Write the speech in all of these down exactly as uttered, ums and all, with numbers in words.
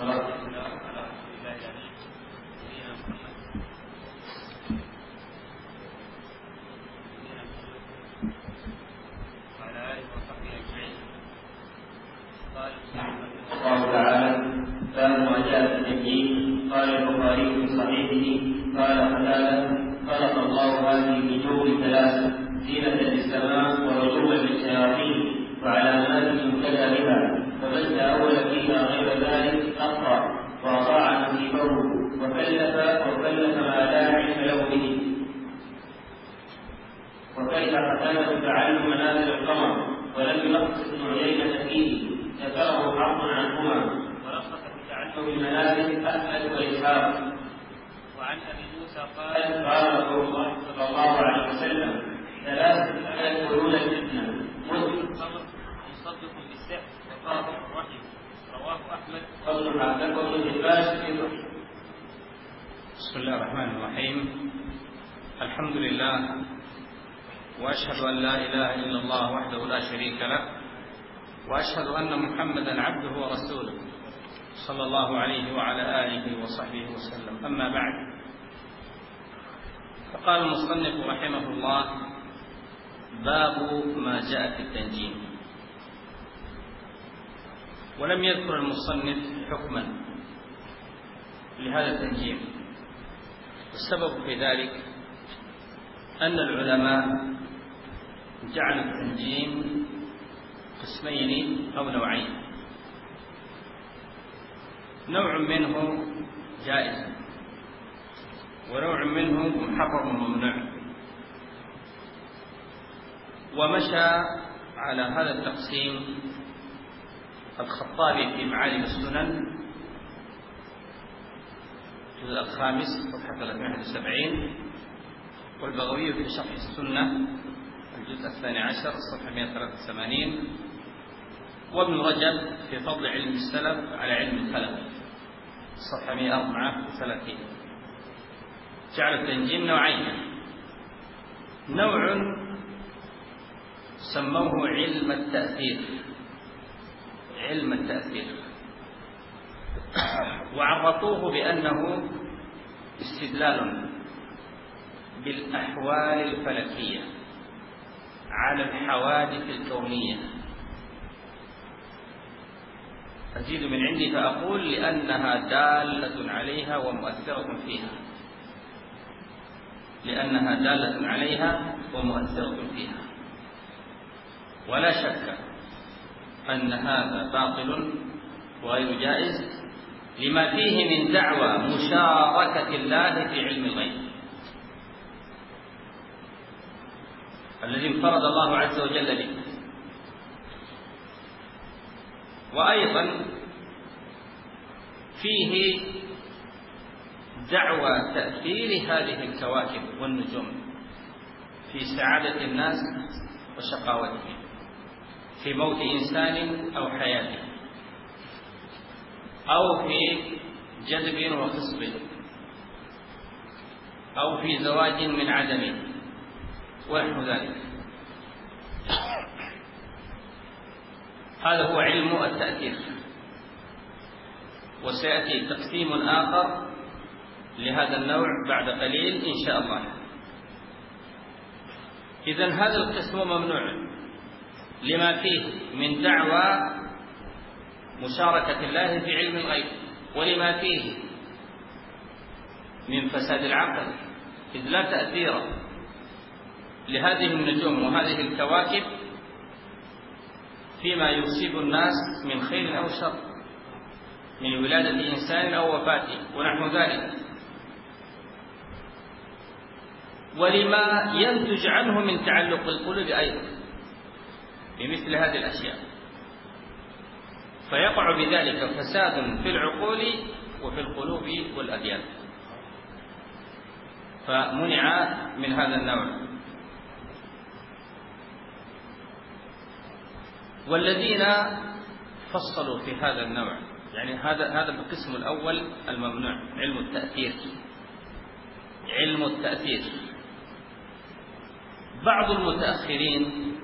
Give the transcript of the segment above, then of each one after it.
والصلاة والسلام على رسول الله الأمين نبينا محمد وعلى آله وصحبه أجمعين. قال الله تعالى: باب ما جاء في التكليف. قال البخاري في صحيحه: قال قتادة: خلق الله هذه النجوم ثلاثة: زينة للسماء ورجوما للشياطين وعلامات يهتدى بها، فمن تأول فيها غير ذلك أخطأ وأضاع نصيبه وكلف وكلف ما لا علم له به. وكيف قتادة تعلم منازل القمر ولم يلخص ابن عيينة فيه، ذكره حق عنهما، ورخص في تعلم المنازل أحمد وإسحاق. وعن أبي موسى قال: قال رسول الله صلى الله عليه وسلم: ثلاثة لا يدخلون الفتنة: مدرك القمر، مصدق بالسحر، وقاطع الرحم. رواه أحمد وابن حبان وابن حبان في صحيح. بسم الله الرحمن الرحيم. الحمد لله، وأشهد أن لا إله إلا الله وحده لا شريك له، وأشهد أن محمدا عبده ورسوله صلى الله عليه وعلى آله وصحبه وسلم. أما بعد، فقال المصنف رحمه الله: باب ما جاء في التنجيم. ولم يذكر المصنف حكما لهذا التنجيم، والسبب في ذلك أن العلماء جعلوا التنجيم قسمين أو نوعين: نوع منه جائز، ونوع منه محرم وممنوع. ومشى على هذا التقسيم الخطابي في معالم السنن الجزء الخامس صفحة ثلاثمائة وواحد وسبعين، والبغوي في شرح السنة الجزء الثاني عشر صفحة مائة وثلاثة وثمانين، وابن رجب في فضل علم السلف على علم الخلف صفحة مائة وأربعة وثلاثين. جعل التنجيم نوعين: نوع سموه علم التأثير، علم التأثير وعرفوه بأنه استدلال بالأحوال الفلكية على الحوادث الكونية. أزيد من عندي فأقول: لأنها دالة عليها ومؤثرة فيها، لأنها دالة عليها ومؤثرة فيها. ولا شك أن هذا باطل وغير جائز لما فيه من دعوى مشاركة الله في علم الغيب الذي انفرد الله عز وجل به. وأيضا فيه دعوى تأثير هذه الكواكب والنجوم في سعادة الناس وشقاوتهم، في موت إنسان أو حياته، أو في جذب وخصب، أو في زواج من عدم، ونحو ذلك. هذا هو علم التأثير. وسيأتي تقسيم آخر لهذا النوع بعد قليل إن شاء الله. إذن هذا القسم ممنوع لما فيه من دعوى مشاركة الله في علم الغيب، ولما فيه من فساد العقل، إذ لا تأثير لهذه النجوم وهذه الكواكب فيما يصيب الناس من خير أو شر، من ولادة إنسان أو وفاته ونحو ذلك، ولما ينتج عنه من تعلق القلوب أيضا بمثل هذه الأشياء، فيقع بذلك فساد في العقول وفي القلوب والأديان، فمنع من هذا النوع. والذين فصلوا في هذا النوع، يعني هذا هذا القسم الأول الممنوع، علم التأثير. علم التأثير بعض المتأخرين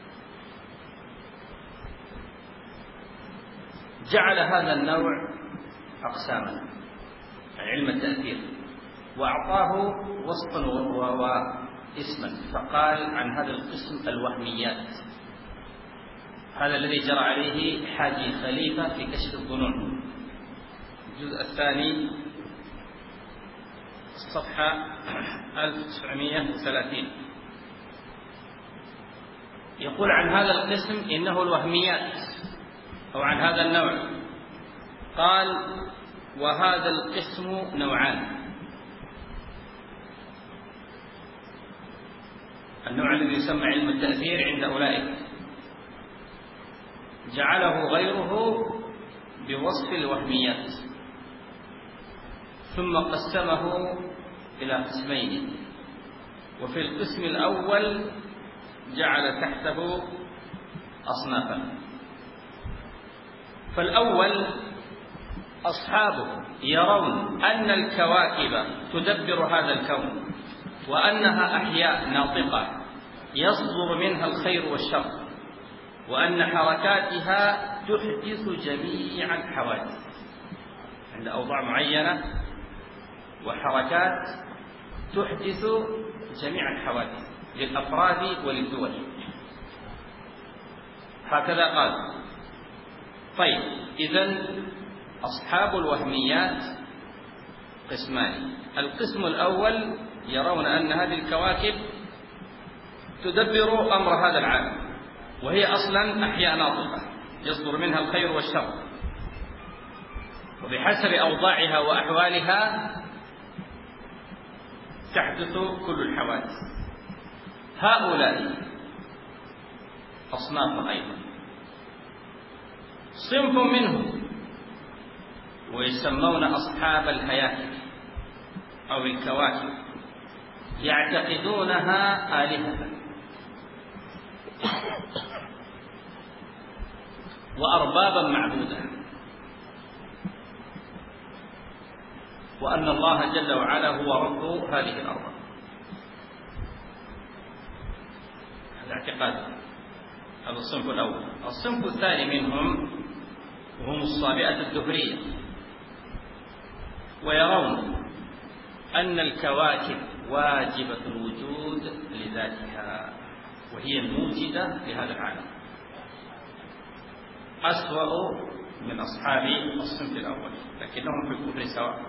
جعل هذا النوع أقساما، علم التأثير، وأعطاه وصفا واسما، فقال عن هذا القسم الوهميات. هذا الذي جرى عليه حاجي خليفة في كشف الظنون، الجزء الثاني الصفحة ألف وتسعمائة وثلاثين. يقول عن هذا القسم إنه الوهميات، أو عن هذا النوع، قال: وهذا القسم نوعان. النوع الذي يسمى علم التأثير عند أولئك جعله غيره بوصف الوهميات، ثم قسمه إلى قسمين، وفي القسم الأول جعل تحته أصنافا. فالأول أصحابه يرون أن الكواكب تدبر هذا الكون، وأنها أحياء ناطقة يصدر منها الخير والشر، وأن حركاتها تحدث جميع الحوادث عند أوضاع معينة، وحركات تحدث جميع الحوادث للأفراد وللدول. هكذا قال. طيب، إذن أصحاب الوهميات قسمان. القسم الأول يرون أن هذه الكواكب تدبر أمر هذا العالم، وهي أصلا أحياء ناطقة يصدر منها الخير والشر، وبحسب أوضاعها وأحوالها تحدث كل الحوادث. هؤلاء أصناف أيضا، صنف منهم ويسمون أصحاب الهياكل أو الكواكب، يعتقدونها آلهة وأربابا معبودة، وأن الله جل وعلا هو رب هذه الأرباب. هذا اعتقاد. هذا الصنف الأول. الصنف الثاني منهم وهم الصابئة الدهرية، ويرون أن الكواكب واجبة الوجود لذاتها، وهي الموجدة لهذا العالم. أسوأ من أصحاب الصنف الأول، لكنهم في الكفر سواء.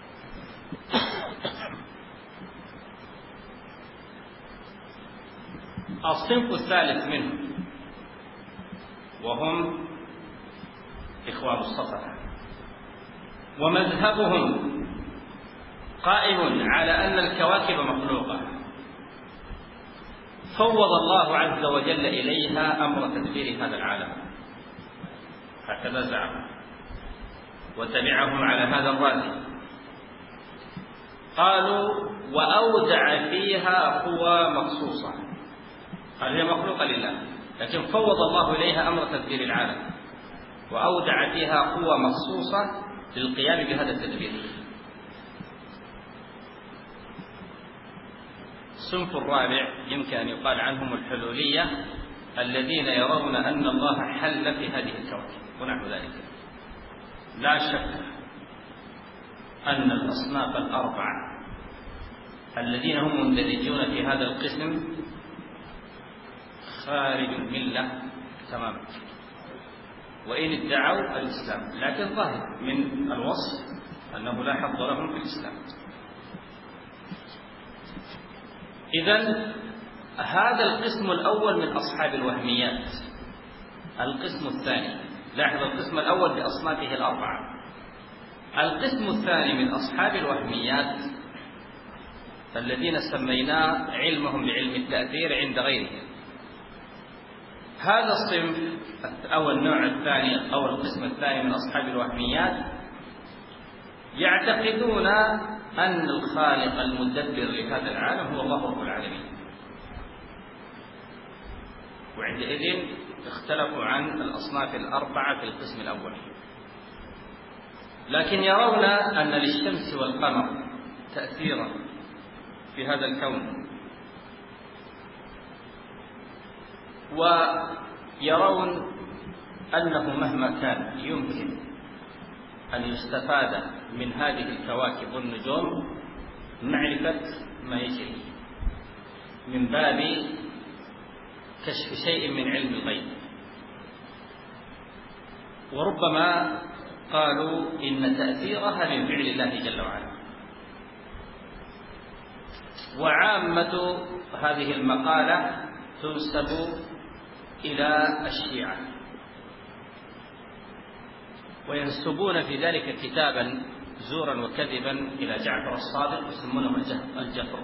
الصنف الثالث منهم وهم إخوان الصفا، ومذهبهم قائم على أن الكواكب مخلوقة فوض الله عز وجل إليها أمر تدبير هذا العالم، هكذا زعم، وتبعهم على هذا الرأي. قالوا: وأودع فيها قوى مخصوصة، قال هي مخلوقة لله، لكن فوض الله إليها أمر تدبير العالم، وأودع فيها قوى مخصوصة للقيام بهذا التدبير. الصنف الرابع يمكن أن يقال عنهم الحلولية، الذين يرون أن الله حل في هذه الكواكب ونحو ذلك. لا شك أن الأصناف الأربعة الذين هم مندرجون في هذا القسم خارج الملة تماما، وإن ادعوا الإسلام، لكن ظاهر من الوصف أنه لا حظ لهم في الإسلام. إذن هذا القسم الأول من أصحاب الوهميات. القسم الثاني، لاحظ القسم الأول بأصنافه الأربعة. القسم الثاني من أصحاب الوهميات الذين سميناه علمهم بعلم التأثير عند غيرهم. هذا الصنف أو النوع الثاني أو القسم الثاني من أصحاب الوهميات يعتقدون أن الخالق المدبر لهذا العالم هو الله رب العالمين، وعندئذ اختلفوا عن الأصناف الأربعة في القسم الأول، لكن يرون أن للشمس والقمر تأثيرا في هذا الكون، ويرون أنه مهما كان يمكن أن يستفاد من هذه الكواكب والنجوم معرفة ما يجري من باب كشف شيء من علم الغيب. وربما قالوا إن تأثيرها من فعل الله جل وعلا. وعامة هذه المقالة تنسب إلى الشيعة، وينسبون في ذلك كتابا زورا وكذبا إلى جعفر الصادق يسمونه الجفر،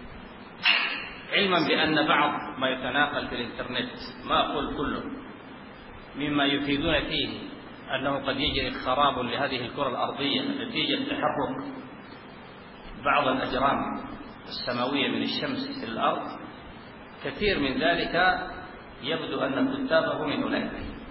علما بأن بعض ما يتناقل في الإنترنت، ما أقول كله، مما يفيدون فيه أنه قد يجري خراب لهذه الكرة الأرضية نتيجة تحرك بعض الأجرام السماوية من الشمس إلى الأرض، كثير من ذلك يبدو أن كتابه من أولئك،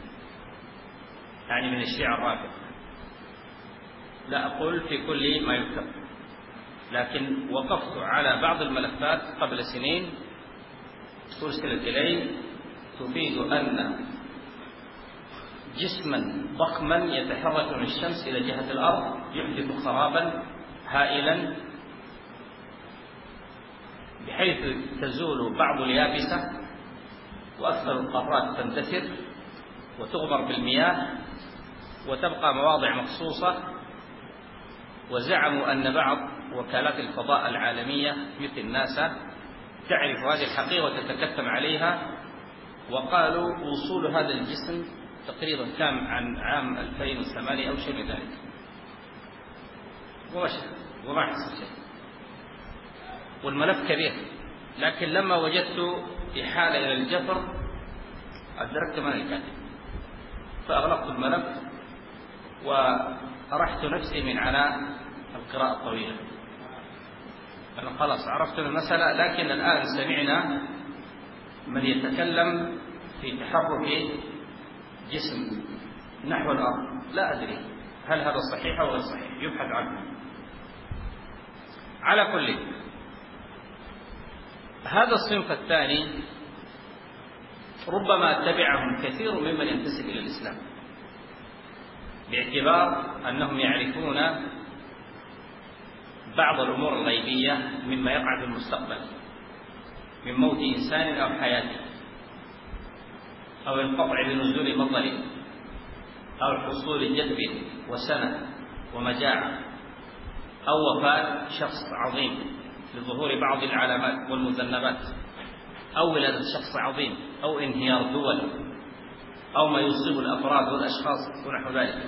يعني من الشيعة الرافضة. لا أقول في كل ما يكتب، لكن وقفت على بعض الملفات قبل سنين أرسلت إلي تفيد أن جسما ضخما يتحرك من الشمس إلى جهة الأرض يحدث خرابا هائلا بحيث تزول بعض اليابسة وأكثر القارات تندثر وتغمر بالمياه وتبقى مواضع مخصوصة. وزعموا أن بعض وكالات الفضاء العالمية مثل ناسا تعرف هذه الحقيقة وتتكتم عليها، وقالوا وصول هذا الجسم تقريبا كان عن عام ألفين وثمانية أو شيء من ذلك، وما حصل شيء، والملف كبير. لكن لما وجدت إحالة إلى الجفر أدركت من الكاتب، فأغلقت الملف وأرحت نفسي من عناء القراءة الطويلة. أنا خلاص عرفت المسألة، لكن الآن سمعنا من يتكلم في تحرك جسم نحو الأرض، لا أدري هل هذا صحيح أو غير صحيح، يبحث عنه. على كل، هذا الصنف الثاني ربما تبعهم كثير ممن ينتسب إلى الإسلام، باعتبار أنهم يعرفون بعض الأمور الغيبية مما يقع في المستقبل من موت إنسان أو حياته، أو القطع بنزول مطر، أو حصول جدب وسنة ومجاعة، أو وفاة شخص عظيم لظهور بعض العلامات والمذنبات، أو ولادة شخص عظيم، أو انهيار دول، أو ما يصيب الأفراد والأشخاص ونحو ذلك.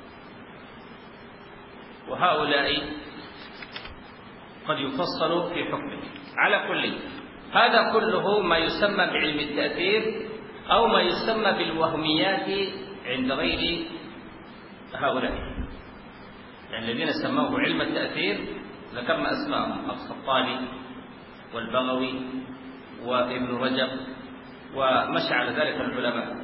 وهؤلاء قد يفصلوا في حكمه. على كل، هذا كله ما يسمى بعلم التأثير أو ما يسمى بالوهميات عند غير هؤلاء، يعني الذين سموه علم التأثير ذكرنا أسماءهم: الخطابي والبغوي وابن رجب ومشى على ذلك العلماء.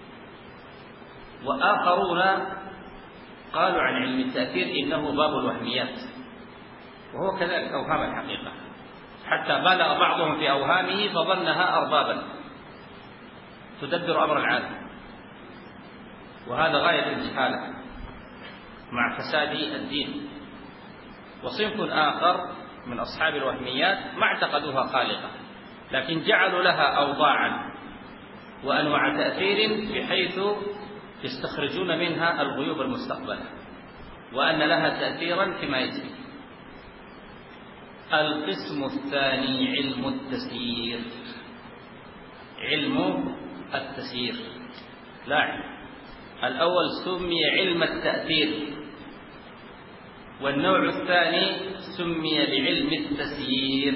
وآخرون قالوا عن علم التأثير إنه باب الوهميات، وهو كذلك أوهام الحقيقة، حتى بالغ بعضهم في أوهامه فظنها أربابا تدبر أمر العالم، وهذا غاية الجهالة مع فساد الدين. وصنف آخر من أصحاب الوهميات ما اعتقدوها خالقة، لكن جعلوا لها أوضاعا وأنواع تأثير بحيث يستخرجون منها الغيوب المستقبلة، وأن لها تأثيرا فيما يجري. القسم الثاني علم التسيير، علم التسيير لا علم. الأول سمي علم التأثير، والنوع الثاني سمي بعلم التسيير.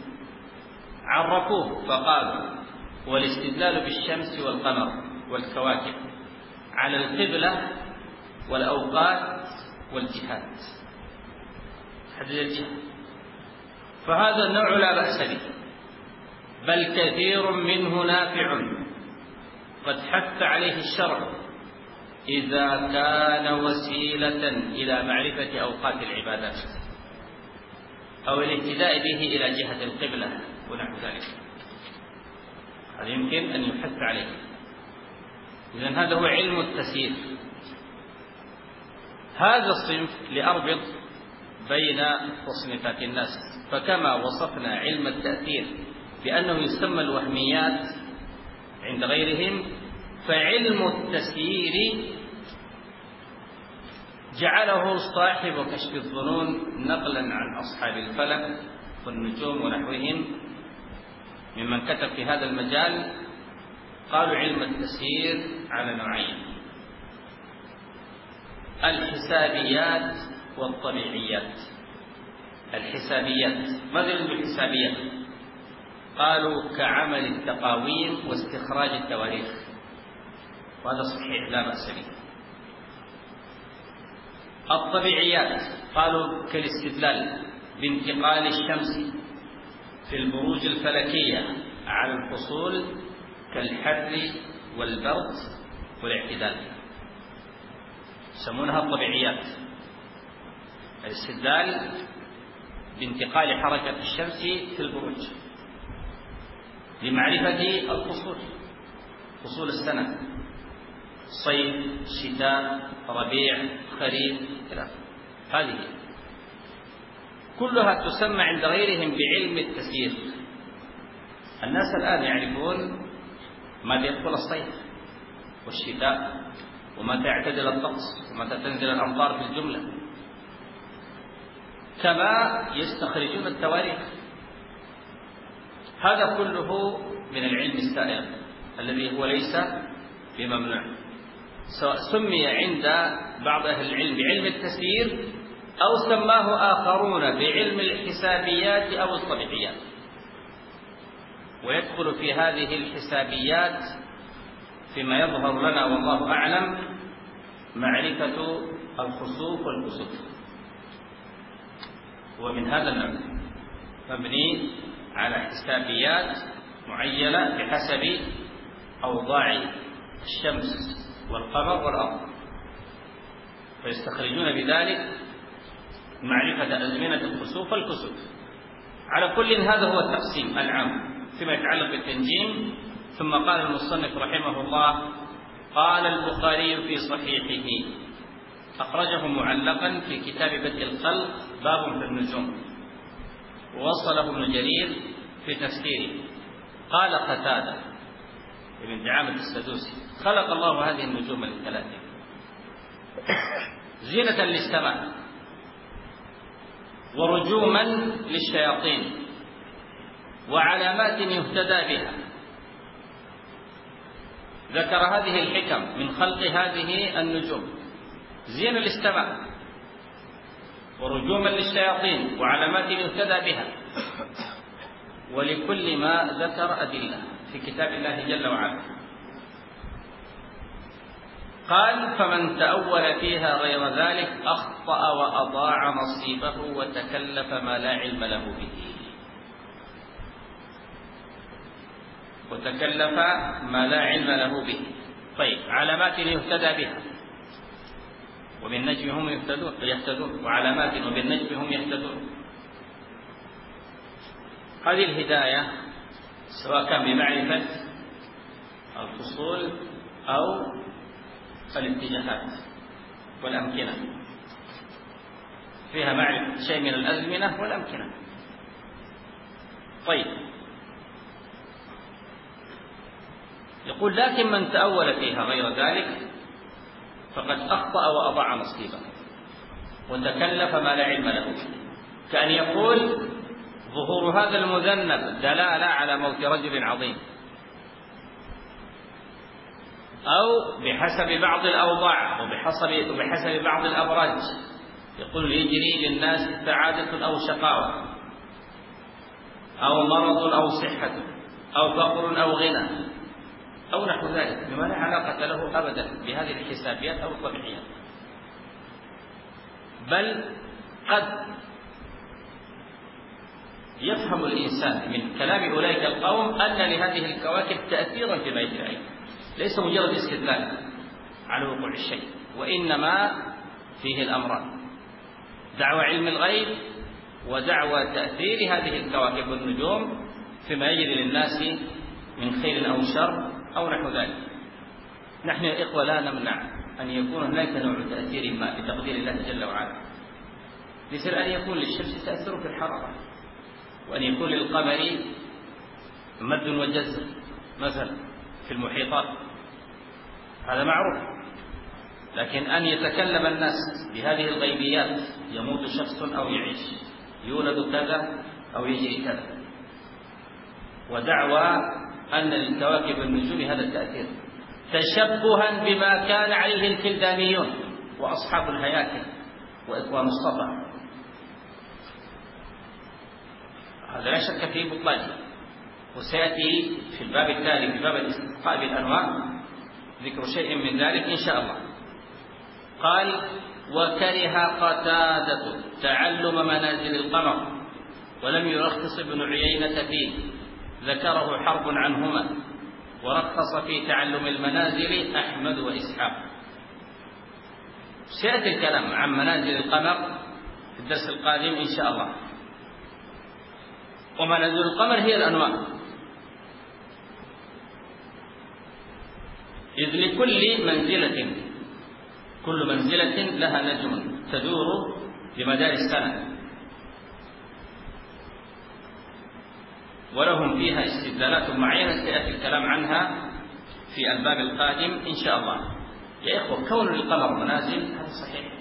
عرفوه فقالوا: والاستدلال بالشمس والقمر والكواكب على القبلة والأوقات والجهات، حدد الجهة. فهذا النوع لا بأس به، بل كثير منه نافع قد حث عليه الشرع إذا كان وسيلة إلى معرفة أوقات العبادات أو الاهتداء به إلى جهة القبلة ونحو ذلك، هذا يمكن أن يحث عليه. إذن هذا هو علم التسيير. هذا الصنف لأربط بين تصنيفات الناس. فكما وصفنا علم التأثير بأنه يسمى الوهميات عند غيرهم، فعلم التسيير جعله صاحب كشف الظنون نقلا عن أصحاب الفلك والنجوم ونحوهم ممن كتب في هذا المجال. قالوا علم التسيير على نوعين: الحسابيات والطبيعيات. الحسابيات، ماذا يريد بالحسابيات؟ قالوا كعمل التقاويم واستخراج التواريخ، وهذا صحيح لا بأس به. الطبيعيات قالوا كالاستدلال بانتقال الشمس في البروج الفلكية على الفصول كالحر والبرد والاعتدال، يسمونها الطبيعيات. الاستدلال بانتقال حركة الشمس في البروج لمعرفة الفصول، فصول السنة: صيف، شتاء، ربيع، خريف، إلى آخره. هذه كلها تسمى عند غيرهم بعلم التسيير. الناس الآن يعرفون متى يدخل الصيف والشتاء، ومتى يعتدل الطقس، ومتى تنزل الأمطار في الجملة، كما يستخرجون التواريخ. هذا كله من العلم السائغ الذي هو ليس بممنوع، سواء سمي عند بعض أهل العلم بعلم التسيير أو سماه آخرون بعلم الحسابيات أو الطبيعيات. ويدخل في هذه الحسابيات فيما يظهر لنا والله أعلم معرفة الخسوف والكسوف، ومن هذا النوع مبني على حسابيات معينة بحسب أوضاع الشمس والقمر والأرض، فيستخرجون بذلك معرفة أزمنة الخسوف والكسوف. على كل هذا هو التقسيم العام فيما يتعلق بالتنجيم. ثم قال المصنف رحمه الله: قال البخاري في صحيحه، أخرجه معلقا في كتاب بدء الخلق باب في النجوم، ووصله ابن جرير في تفسيره. قال قتادة ابن دعامة السدوسي: خلق الله هذه النجوم لثلاثة: زينة للسماء، ورجوما للشياطين، وعلامات يهتدى بها. ذكر هذه الحكم من خلق هذه النجوم: زينة للسماء، ورجوما للشياطين، وعلامات يهتدى بها. ولكل ما ذكر أدلة في كتاب الله جل وعلا. قال: فمن تأول فيها غير ذلك أخطأ وأضاع نصيبه وتكلف ما لا علم له به. وتكلف ما لا علم له به. طيب، علامات يهتدى بها، وبالنجم هم يهتدون يهتدون وعلامات وبالنجم هم يهتدون. هذه الهداية سواء كان بمعرفة الفصول أو الاتجاهات والأمكنة، فيها معرفة شيء من الأزمنة والأمكنة. طيب، يقول: لكن من تأول فيها غير ذلك فقد أخطأ وأضاع نصيبه وتكلف ما لا علم له. كأن يقول: ظهور هذا المذنب دلالة على موت رجل عظيم، أو بحسب بعض الأوضاع وبحسب وبحسب بعض الأبراج يقول يجري للناس سعادة أو شقاوة، أو مرض أو صحة، أو فقر أو غنى، أو نحو ذلك، بما لا علاقة له أبدا بهذه الحسابيات أو الطبيعيات. بل قد يفهم الإنسان من كلام أولئك القوم أن لهذه الكواكب تأثيرا فيما يجري عليه، ليس مجرد استدلال على وقوع الشيء، وإنما فيه الأمران: دعوى علم الغيب، ودعوى تأثير هذه الكواكب والنجوم فيما يجري للناس من خير أو شر أو نحو ذلك. نحن يا إخوة لا نمنع أن يكون هناك نوع تأثير ما بتقدير الله جل وعلا، مثل أن يكون للشمس تأثير في الحرارة، وأن يكون للقمر مد وجزر مثلا في المحيطات، هذا معروف. لكن أن يتكلم الناس بهذه الغيبيات، يموت شخص أو يعيش، يولد كذا أو يجري كذا، ودعوى أن للكواكب والنجوم هذا التأثير تشبها بما كان عليه الكلدانيون وأصحاب الهياكل وإخوان مصطفى، هذا لا شك في بطلانه. وسيأتي في الباب التالي في باب الاستسقاء بالأنواع ذكر شيء من ذلك إن شاء الله. قال: وكره قتادة تعلم منازل القمر ولم يرخص ابن عيينة فيه، ذكره حرب عنهما، ورخص في تعلم المنازل أحمد وإسحاق. سيأتي الكلام عن منازل القمر في الدرس القادم إن شاء الله. ومنازل القمر هي الأنواع، إذ لكل منزلة كل منزلة لها نجم تدور بمدار السنة، ولهم فيها استدلالات معينة سيأتي الكلام عنها في الباب القادم إن شاء الله. يا إخوة، كون للقمر منازل هذا صحيح،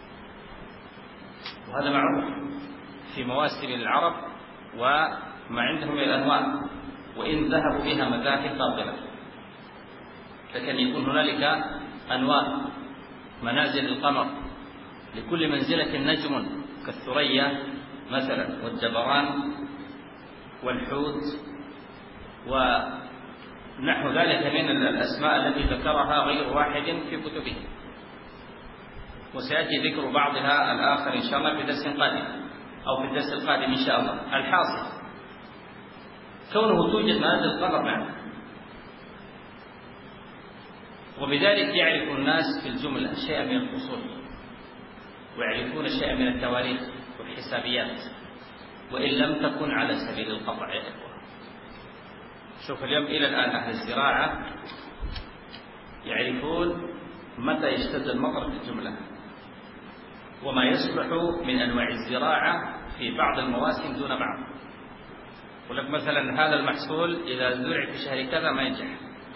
وهذا معروف في مواسم العرب وما عندهم من الأنواع، وإن ذهبوا بها مذاهب باطلة، لكن يكون هنالك أنواع منازل القمر لكل منزلة نجم كالثريا مثلا والجبران والحوت ونحو ذلك من الأسماء التي ذكرها غير واحد في كتبه، وسيأتي ذكر بعضها الآخر إن شاء الله في درس قادم أو في الدرس القادم إن شاء الله. الحاصل كونه توجد منازل القمر معنا، وبذلك يعرف الناس في الجملة شيئا من الفصول، ويعرفون شيئا من التواريخ والحسابيات، وإن لم تكن على سبيل القطع يا إخوة. شوف اليوم إلى الآن أهل الزراعة يعرفون متى يشتد المطر في الجملة، وما يصلح من أنواع الزراعة في بعض المواسم دون بعض. ولك مثلا هذا المحصول إذا زرع في شهر كذا ما ينجح،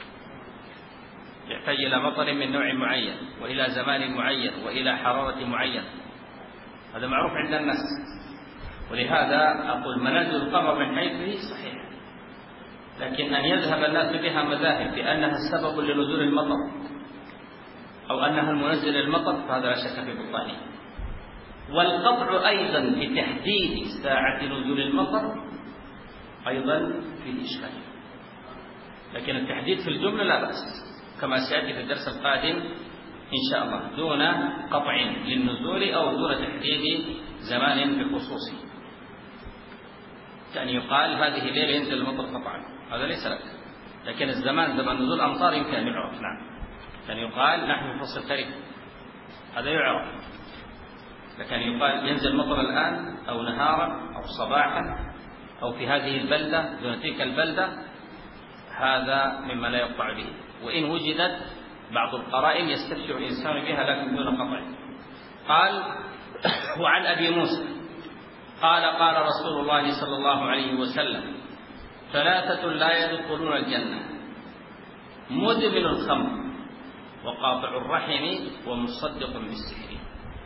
يحتاج إلى مطر من نوع معين وإلى زمان معين وإلى حرارة معينة، هذا معروف عند الناس. ولهذا أقول منازل القمر من حيثه صحيح، لكن أن يذهب الناس بها مذاهب بأنها السبب لنزول المطر أو أنها المنزل للمطر فهذا لا شك في بطلانه. والقطع أيضا بتحديد ساعة نزول المطر أيضا فيه إشكال، لكن التحديد في الجملة لا بأس كما سيأتي في الدرس القادم إن شاء الله، دون قطع للنزول أو دون تحديد زمان بخصوصه. كأن يقال هذه الليلة ينزل المطر قطعا، هذا ليس لك، لكن الزمان زمان نزول أمطار يمكن أن يعرف. نعم، كان يقال نحن في فصل الخريف، هذا يعرف. لكن يقال ينزل مطر الآن أو نهارا أو صباحا أو في هذه البلدة دون تلك البلدة، هذا مما لا يقطع به. وإن وجدت بعض القرائن يستبشر الإنسان بها لكن دون قطع. قال: وعن أبي موسى قال: قال رسول الله صلى الله عليه وسلم: ثلاثة لا يدخلون الجنة: مدمن الخمر، وقاطع الرحم، ومصدق بالسحر.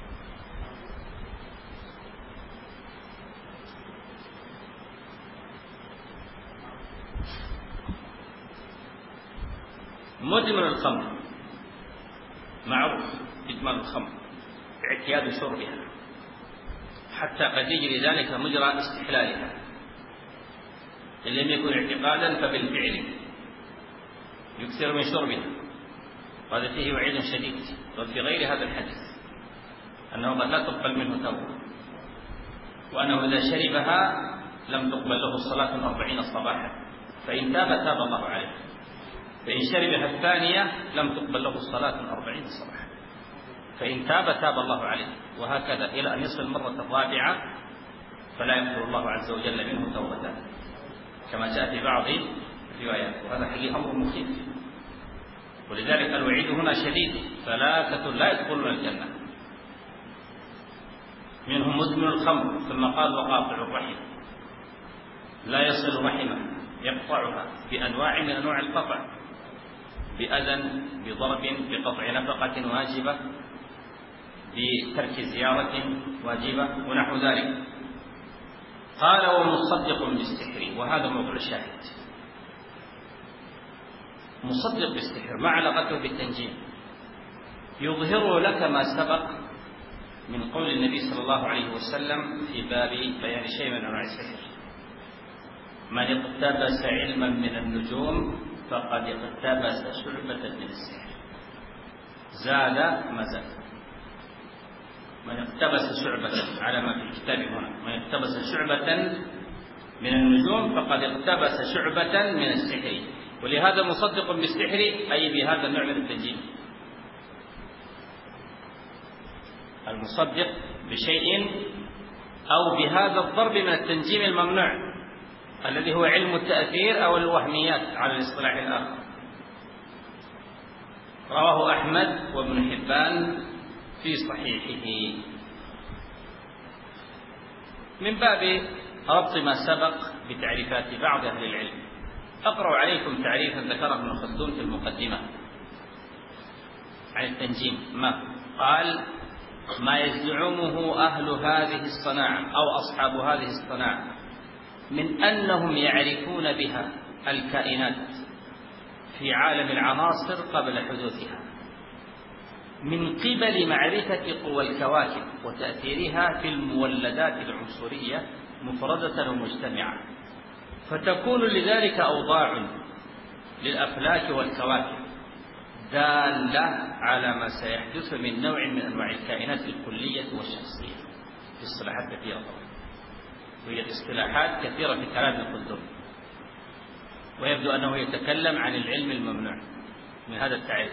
مدمن الخمر معروف إدمان الخمر اعتياد شربها حتى قد يجري ذلك مجرى استحلالها، إن لم يكن اعتقادا فبالفعل يكثر من شربها، وهذا فيه وعيد شديد. وفي غير هذا الحديث أنه قد لا تقبل منه توبة، وأنه إذا شربها لم تقبل له الصلاة أربعين صباحا، فإن تاب تاب الله عليه، فإن شربها الثانية لم تقبل له الصلاة أربعين صباحا، فإن تاب تاب الله عليه، وهكذا إلى أن يصل المرة الرابعة فلا يغفر الله عز وجل منه توبة، كما جاء في بعض الروايات، وهذا حقيقة أمر مخيف. ولذلك الوعيد هنا شديد ثلاثة لا يدخلون الجنة، منهم مدمن الخمر، ثم قال وقاطع الرحم، لا يصل رحمه، يقطعها بأنواع من أنواع القطع، بأذى، بضرب، بقطع نفقة واجبة، بترك زيارة واجبة ونحو ذلك. قال ومصدق بالسحر، وهذا موضوع الشاهد. مصدق بالسحر ما علاقته بالتنجيم؟ يظهر لك ما سبق من قول النبي صلى الله عليه وسلم في باب بيان شيء من أنواع السحر: من اقتبس علما من النجوم فقد اقتبس شعبة من السحر. زاد ما زاد، من اقتبس شعبة على ما في الكتاب هنا، من اقتبس شعبة من النجوم فقد اقتبس شعبة من السحر. ولهذا مصدق بالسحر أي بهذا النوع من التنجيم. المصدق بشيء أو بهذا الضرب من التنجيم الممنوع الذي هو علم التأثير أو الوهميات على الاصطلاح الآخر. رواه أحمد وابن حبان في صحيحه. من باب ربط ما سبق بتعريفات بعض أهل العلم، أقرأ عليكم تعريفا ذكره ابن خلدون في المقدمة عن التنجيم. ما قال: ما يزعمه أهل هذه الصناعة أو أصحاب هذه الصناعة من أنهم يعرفون بها الكائنات في عالم العناصر قبل حدوثها، من قبل معرفة قوى الكواكب وتأثيرها في المولدات العنصرية مفردة ومجتمعة، فتكون لذلك أوضاع للأفلاك والكواكب دالة على ما سيحدث من نوع من أنواع الكائنات الكلية والشخصية. في اصطلاحات كثيرة طبعا، وهي اصطلاحات كثيرة في كلام الخلدون، ويبدو أنه يتكلم عن العلم الممنوع من هذا التعريف،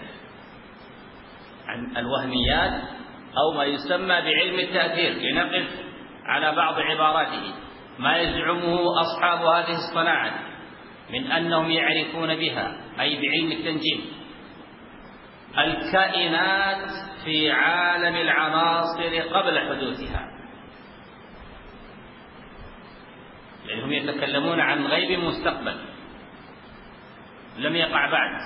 عن الوهميات أو ما يسمى بعلم التأثير. لنقف على بعض عباراته: ما يزعمه أصحاب هذه الصناعة من أنهم يعرفون بها أي بعلم التنجيم الكائنات في عالم العناصر قبل حدوثها، لأنهم يتكلمون عن غيب مستقبل لم يقع بعد،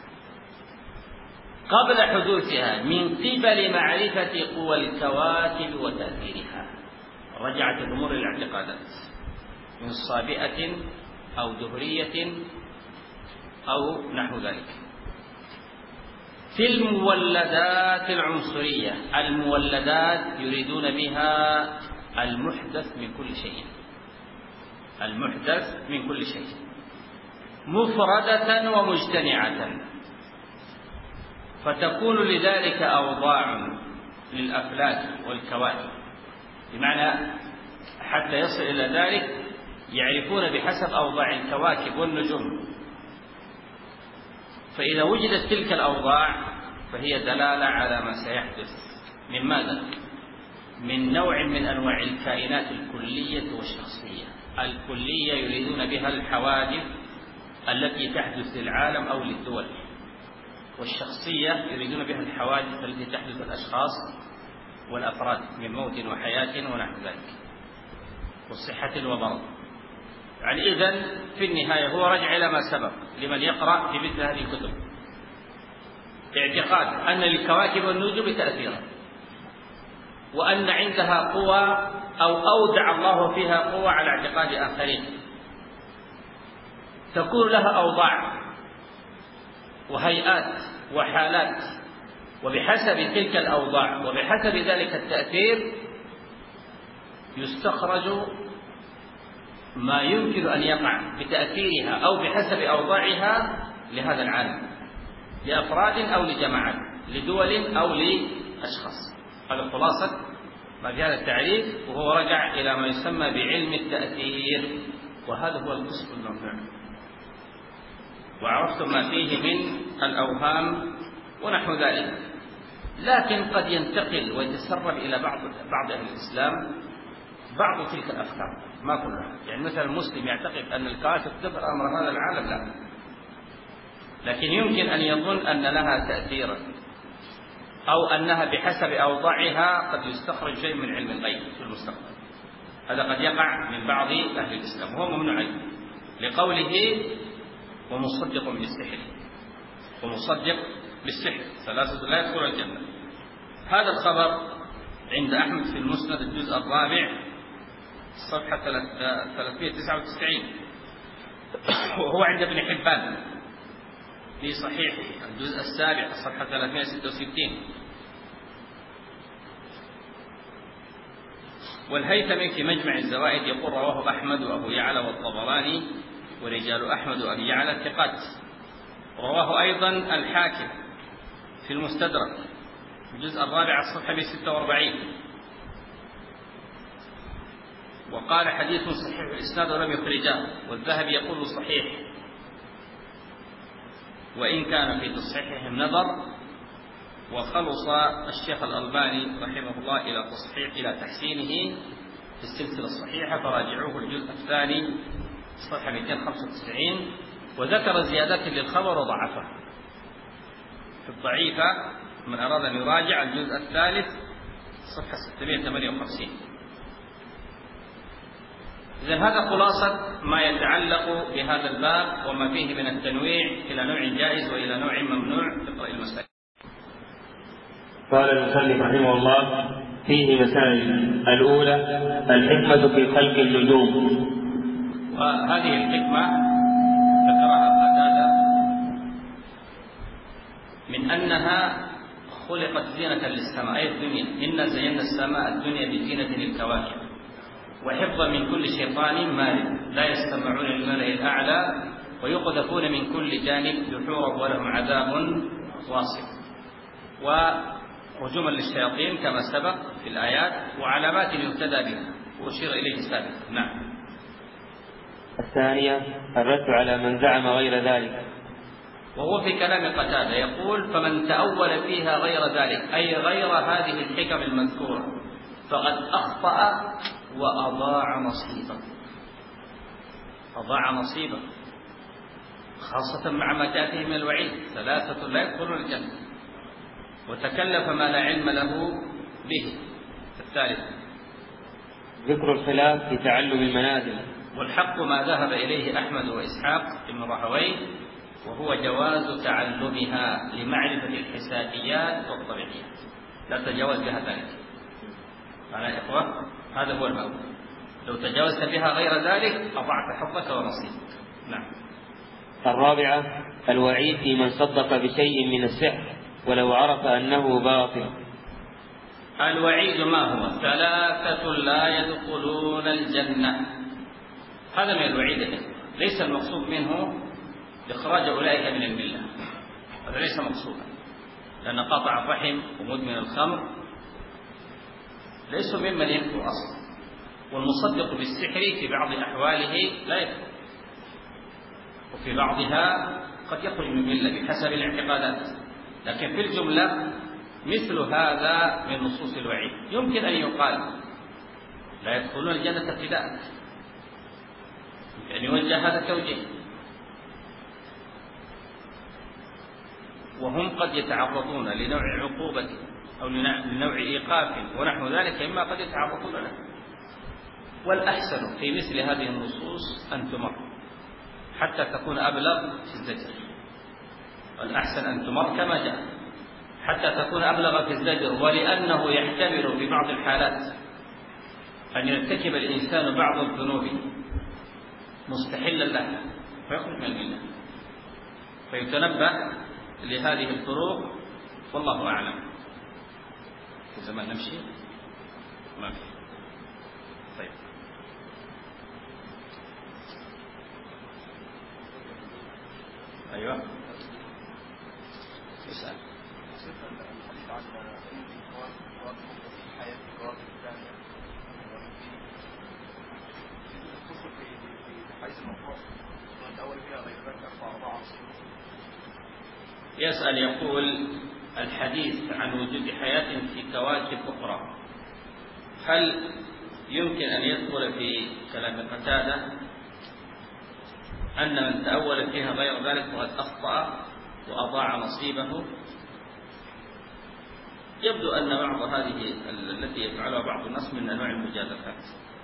قبل حدوثها من قبل معرفة قوى الكواكب وتأثيرها. رجعت الأمور الاعتقادات من صابئة أو دهرية أو نحو ذلك. في المولدات العنصرية، المولدات يريدون بها المحدث من كل شيء، المحدث من كل شيء مفردة ومجتمعة، فتكون لذلك أوضاع للأفلاك والكواكب، بمعنى حتى يصل إلى ذلك يعرفون بحسب أوضاع الكواكب والنجوم. فإذا وجدت تلك الأوضاع فهي دلالة على ما سيحدث من ماذا؟ من نوع من أنواع الكائنات الكلية والشخصية. الكلية يريدون بها الحوادث التي تحدث للعالم أو للدول، والشخصية يريدون بها الحوادث التي تحدث للأشخاص والأفراد من موت وحياة ونحو ذلك، والصحة ومرض. يعني إذن في النهاية هو رجع إلى ما سبق لمن يقرأ في مثل هذه الكتب، اعتقاد أن للكواكب والنجوم تأثيرا، وأن عندها قوى أو أودع الله فيها قوى على اعتقاد آخرين، تكون لها أوضاع وهيئات وحالات، وبحسب تلك الأوضاع وبحسب ذلك التأثير يستخرج ما يمكن أن يقع بتأثيرها أو بحسب أوضاعها لهذا العالم، لأفراد أو لجماعات، لدول أو لأشخاص. هذا خلاصة ما في هذا التعريف، وهو رجع إلى ما يسمى بعلم التأثير، وهذا هو القسم الممنوع. وعرفتم ما فيه من الأوهام ونحو ذلك. لكن قد ينتقل ويتسرب إلى بعض بعض أهل الإسلام بعض تلك الأفكار، ما كلها. يعني مثلا المسلم يعتقد أن الكواكب تبقى أمر هذا العالم، لا، لكن يمكن أن يظن أن لها تأثيرا أو أنها بحسب أوضاعها قد يستخرج شيء من علم الغيب في المستقبل. هذا قد يقع من بعض أهل الإسلام وهو ممنوع عليه، لقوله ومصدق بالسحر، ومصدق بالسحر ثلاثة لا يدخل الجنة. هذا الخبر عند أحمد في المسند الجزء الرابع صفحة ثلاثمائة وتسعة وتسعين، وهو عند ابن حبان في صحيحه الجزء السابع صفحة ثلاثمائة وستة وستين، والهيثمي في مجمع الزوائد يقول رواه أحمد وأبو يعلى والطبراني ورجال أحمد وأبي يعلى ثقات. رواه أيضا الحاكم في المستدرك الجزء الرابع الصفحة مئة وستة وأربعين، وقال حديث صحيح الإسناد ولم يخرجاه، والذهبي يقول صحيح، وإن كان في تصحيحه النظر، وخلص الشيخ الألباني رحمه الله إلى تصحيح إلى تحسينه في السلسلة الصحيحة، فراجعوه الجزء الثاني صفحة مئتين وخمسة وتسعين، وذكر زيادات للخبر وضعفه في الضعيفة. من أراد أن يراجع الجزء الثالث صفحة ستمائة وثمانية وخمسين. إذن هذا خلاصة ما يتعلق بهذا الباب وما فيه من التنويع إلى نوع جائز وإلى نوع ممنوع في قراءة المسائل. قال المصنف رحمه الله: فيه مسائل. الأولى الحكمة في خلق النجوم. وهذه الحكمة ذكرها قتادة من أنها خلقت زينة للسماء أي الدنيا، إنا زينا السماء الدنيا بزينة للكواكب، وحفظا من كل شيطان مارد، لا يستمعون للملأ الأعلى ويقذفون من كل جانب دحورا ولهم عذاب واصب، ورجوما للشياطين كما سبق في الآيات، وعلامات يهتدى بها وأشير إليه سابقا. نعم. الثانية الرد على من زعم غير ذلك، وهو في كلام قتادة يقول: فمن تأول فيها غير ذلك أي غير هذه الحكم المذكورة فقد أخطأ وأضاع نصيبا. أضاع نصيبا خاصة مع ما تأتيه من الوعيد: ثلاثة لا يدخلون الجنة، وتكلف ما لا علم له به. الثالث ذكر الخلاف في تعلم المنازل، والحق ما ذهب إليه أحمد وإسحاق بن راهويه، وهو جواز تعلمها لمعرفة الحسابيات والطبيعيات، لا تجاوز بها ذلك. معنا يا إخوة؟ هذا هو الموضوع. لو تجاوزت بها غير ذلك أضعت حظك ونصيبك. نعم. الرابعة الوعيد في من صدق بشيء من السحر ولو عرف أنه باطل. الوعيد ما هو؟ ثلاثة لا يدخلون الجنة. هذا من الوعيد، ليس المقصود منه إخراج أولئك من الملة، هذا ليس مقصودا، لأن قاطع الرحم ومدمن الخمر ليسوا ممن يكفر أصلا، والمصدق بالسحر في بعض أحواله لا يكفر، وفي بعضها قد يخرج من الملة بحسب الاعتقادات، لكن في الجملة مثل هذا من نصوص الوعيد يمكن أن يقال لا يدخلون الجنة ابتداء، أن يوجه هذا التوجيه. وهم قد يتعرضون لنوع عقوبة أو لنوع إيقاف ونحو ذلك مما قد يتعرضون له، والأحسن في مثل هذه النصوص أن تمر حتى تكون أبلغ في الزجر، والأحسن أن تمر كما جاء حتى تكون أبلغ في الزجر، ولأنه يحتمل في بعض الحالات أن يرتكب الإنسان بعض الذنوب مستحلا له فيخرج من الملة، فيتنبه لهذه الفروق. والله أعلم. في زمان نمشي ما في. طيب أيوة اسأل. يسأل يقول: الحديث عن وجود حياة في كواكب أخرى هل يمكن أن يدخل في كلام قتادة أن من تأول فيها غير ذلك فقد أخطأ وأضاع نصيبه؟ يبدو أن بعض هذه التي يفعلها بعض الناس من أنواع المجازفات،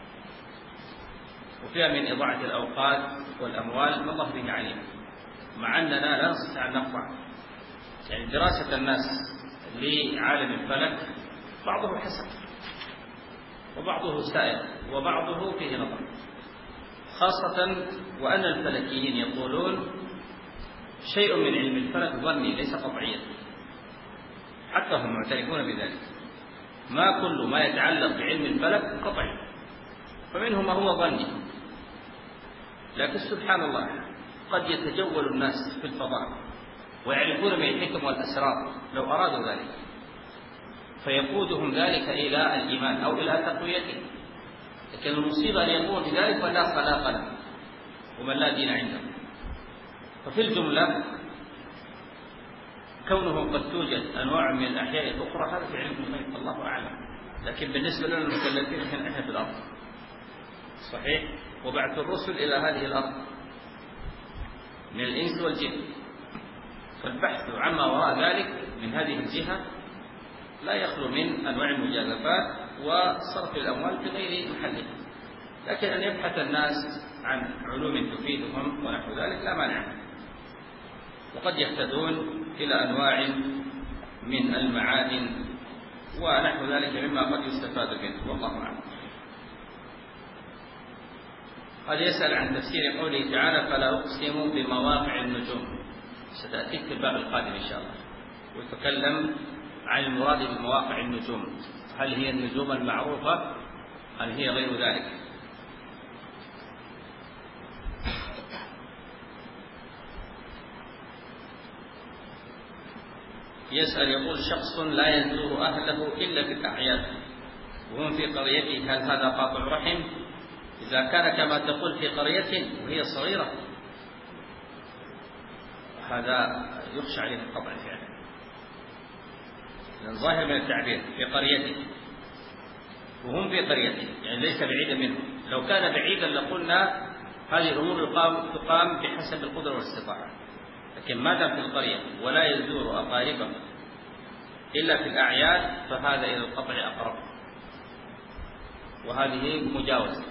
وفيها من إضاعة الأوقات والأموال ما الله به عليم، مع أننا لا نستطيع أن نقطع. يعني دراسة الناس لعالم الفلك بعضه حسن وبعضه سائر وبعضه فيه نظر، خاصة وأن الفلكيين يقولون شيء من علم الفلك ظني ليس قطعيا، حتى هم معترفون بذلك. ما كل ما يتعلق بعلم الفلك قطعي، فمنه ما هو ظني. لكن سبحان الله قد يتجول الناس في الفضاء ويعرفون من الحكم والأسرار لو أرادوا ذلك، فيقودهم ذلك إلى الإيمان أو إلى تقويته. لكن المصيبة أن يقوم بذلك ولا خلاق له ومن لا دين عنده. ففي الجملة كونه قد توجد أنواع من الأحياء الأخرى هذا في علم الغيب الله أعلم، لكن بالنسبة لنا المكلفين احنا في الأرض صحيح، وبعث الرسل إلى هذه الأرض من الإنس والجن، فالبحث عما وراء ذلك من هذه الجهة لا يخلو من أنواع المجازفات وصرف الأموال في غير محلها. لكن أن يبحث الناس عن علوم تفيدهم ونحو ذلك لا مانع، وقد يهتدون إلى أنواع من المعادن ونحو ذلك مما قد يستفاد منه والله أعلم. قد يسأل عن تفسير قوله تعالى فلا أقسم بمواقع النجوم، ستأتيك في الباب القادم إن شاء الله، ويتكلم عن المراد بمواقع النجوم، هل هي النجوم المعروفة هل هي غير ذلك. يسأل يقول شخص لا يزور أهله إلا في الأعياد وهم في قريته، هل هذا قاطع رحم؟ إذا كان كما تقول في قرية وهي صغيرة هذا يخشى عليه القطع فعلا، لأن ظاهر من التعبير في قريته وهم في قريته يعني ليس بعيدا منه. لو كان بعيدا لقلنا هذه الأمور تقام بحسب القدرة والاستطاعة، لكن ما دام في القرية ولا يزور أقاربه إلا في الأعياد فهذا إلى القطع أقرب، وهذه مجاوزة.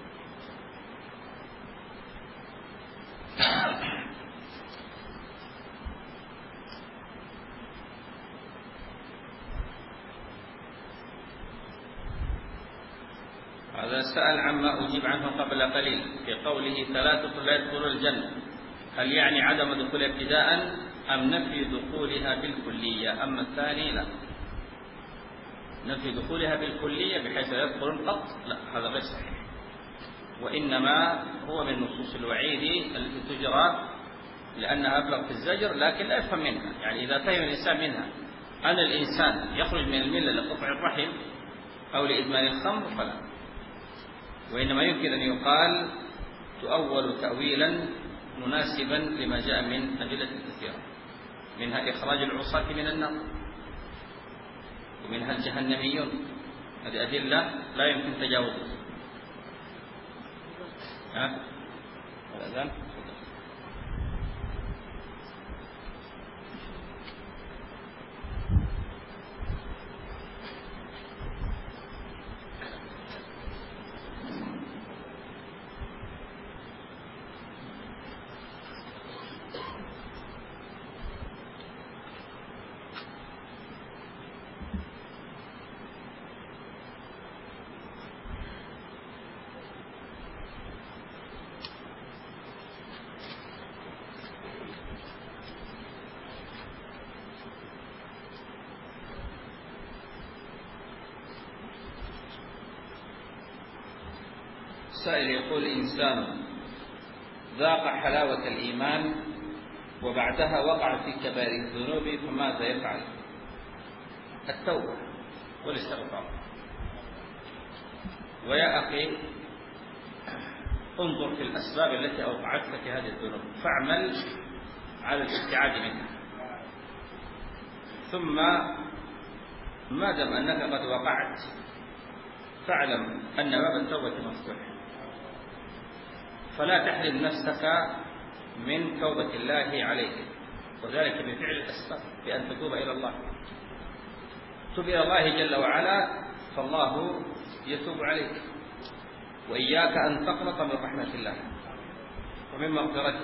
هذا سأل عما أجيب عنه قبل قليل في قوله ثلاثة لا يدخلون الجنة، هل يعني عدم دخول ابتداء أم نفي دخولها بالكلية؟ أما الثاني لا، نفي دخولها بالكلية بحيث لا يدخلون قط لا، هذا غير صحيح، وإنما هو من نصوص الوعيد التي تجرى لأنها أبلغ في الزجر لكن لا يفهم منها. يعني إذا فهم الإنسان منها أن الإنسان يخرج من الملة لقطع الرحم أو لإدمان الخمر فلا، وإنما يمكن أن يقال تؤول تأويلا مناسبا لما جاء من أدلة كثيرة، منها إخراج العصاة من النار ومنها الجهنميون، هذه أدلة لا يمكن تجاوزها. ها الأذان السائل يقول إنسان ذاق حلاوة الإيمان وبعدها وقع في كبائر الذنوب فماذا يفعل؟ التوبة والاستغفار. ويا أخي انظر في الأسباب التي أوقعتك في هذه الذنوب فاعمل على الابتعاد منها، ثم ما دام أنك قد وقعت فاعلم أن باب التوبة مفتوح، فلا تحرم نفسك من توبة الله عليك، وذلك بفعل الأسباب بأن تتوب إلى الله. تب إلى الله جل وعلا فالله يتوب عليك، وإياك أن تقنط من رحمة الله ومن مغفرته.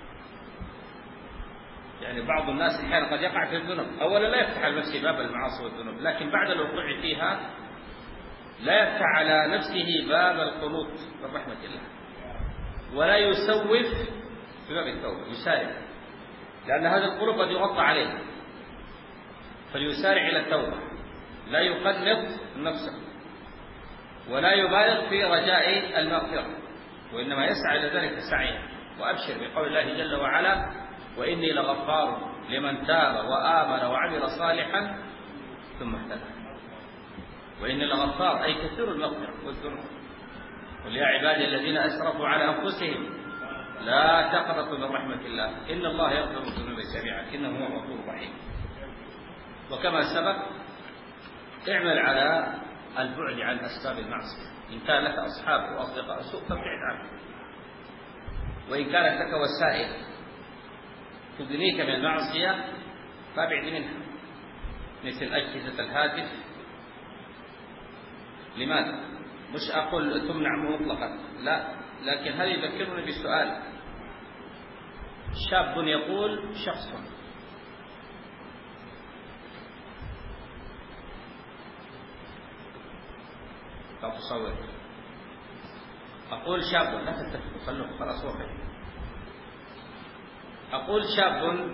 يعني بعض الناس أحيانا قد يقع في الذنوب، أولا لا يفتح على نفسه باب المعاصي والذنوب، لكن بعد الوقوع فيها لا يفتح على نفسه باب القنوط من رحمة الله، ولا يسوف في باب التوبة، يسارع، لأن هذا القلوب قد يغطى عليه، فليسارع إلى التوبة، لا يقنط نفسه ولا يبالغ في رجاء المغفرة، وإنما يسعى إلى ذلك سعيا. وأبشر بقول الله جل وعلا: وإني لغفار لمن تاب وآمن وعمل صالحا ثم اهتدى. وإني لغفار أي كثير المغفرة والذنوب. قل يا عبادي الذين أسرفوا على أنفسهم لا تقنطوا من رحمة الله إن الله يغفر الذنوب جميعا إنه هو الغفور الرحيم. وكما سبق اعمل على البعد عن أسباب المعصية، إن كان لك أصحاب وأصدقاء سوء فابعد عنه، وإن كانت لك وسائل تدنيك من المعصية فابعد منها، مثل أجهزة الهاتف. لماذا؟ مش أقول تمنع مطلقا، لا، لكن هذا يذكرني بسؤال. شاب يقول شخص لا تصور، أقول شاب، لا تتفق خلوه خلاص وقت. أقول شاب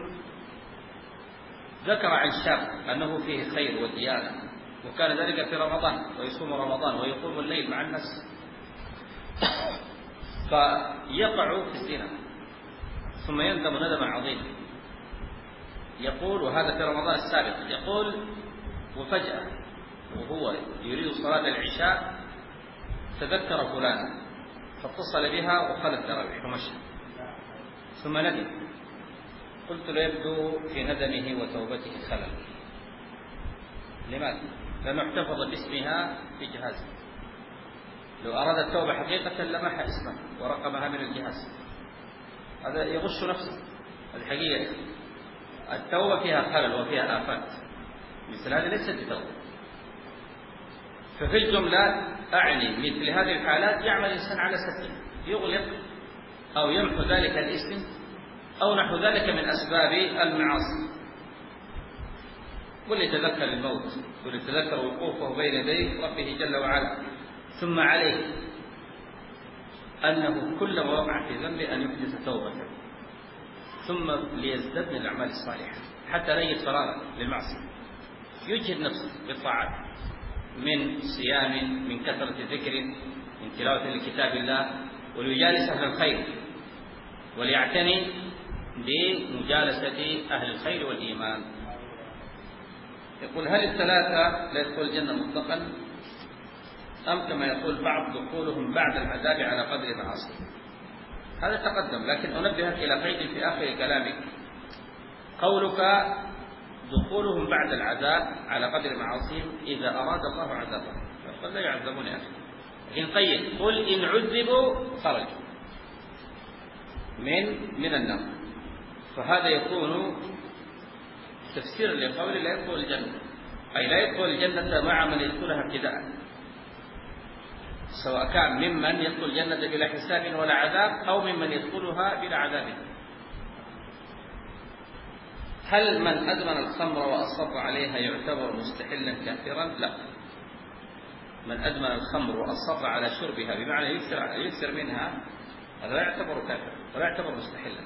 ذكر عن شاب أنه فيه خير وديانة، وكان ذلك في رمضان ويصوم رمضان ويقوم الليل مع الناس، فيقع في الزنا ثم يندم ندما عظيما. يقول، وهذا في رمضان السابق، يقول: وفجأة وهو يريد صلاة العشاء تذكر فلانا فاتصل بها وقال التراويح ومشى، ثم ندم. قلت له: يبدو في ندمه وتوبته خلل. لماذا؟ لأنه احتفظ باسمها في جهازه. لو أراد التوبة حقيقة لمح اسمه ورقمها من الجهاز. هذا يغش نفسه، هذه حقيقة. التوبة فيها خلل وفيها آفات، مثل هذه ليست بتوبة. ففي الجملة أعني مثل هذه الحالات يعمل الإنسان على ستر، يغلق أو يمحو ذلك الاسم أو نحو ذلك من أسباب المعاصي، وليتذكر الموت وليتذكر وقوفه بين يدي ربه جل وعلا. ثم عليه أنه كلما وقع في ذنب أن يحدث توبة، ثم ليزداد من الأعمال الصالحة حتى لا يجد فراغا للمعصية، يجهد نفسه بالطاعات من صيام، من كثرة ذكر، من تلاوة لكتاب الله، وليجالس أهل الخير وليعتني بمجالسة أهل الخير والإيمان. يقول: هل الثلاثة لا يدخل الجنة مطلقا أم كما يقول بعض دخولهم بعد العذاب على قدر معاصيهم؟ هذا تقدم، لكن أنبهك إلى قيد في آخر كلامك. قولك دخولهم بعد العذاب على قدر معاصيهم إذا أراد الله عذابهم، فقد لا يعذبون يا أخي. لكن قيد: قل إن عذبوا خرجوا من من النار. فهذا يكون تفسير لقول لا يدخل الجنة، أي لا يدخل الجنة مع من يدخلها ابتداء، سواء كان ممن يدخل الجنة بلا حساب ولا عذاب أو ممن يدخلها بلا عذاب. هل من أدمن الخمر وأصر عليها يعتبر مستحلا كافرا؟ لا. من أدمن الخمر وأصر على شربها بمعنى يكثر يكثر منها، هذا لا يعتبر كافرا ولا يعتبر مستحلا.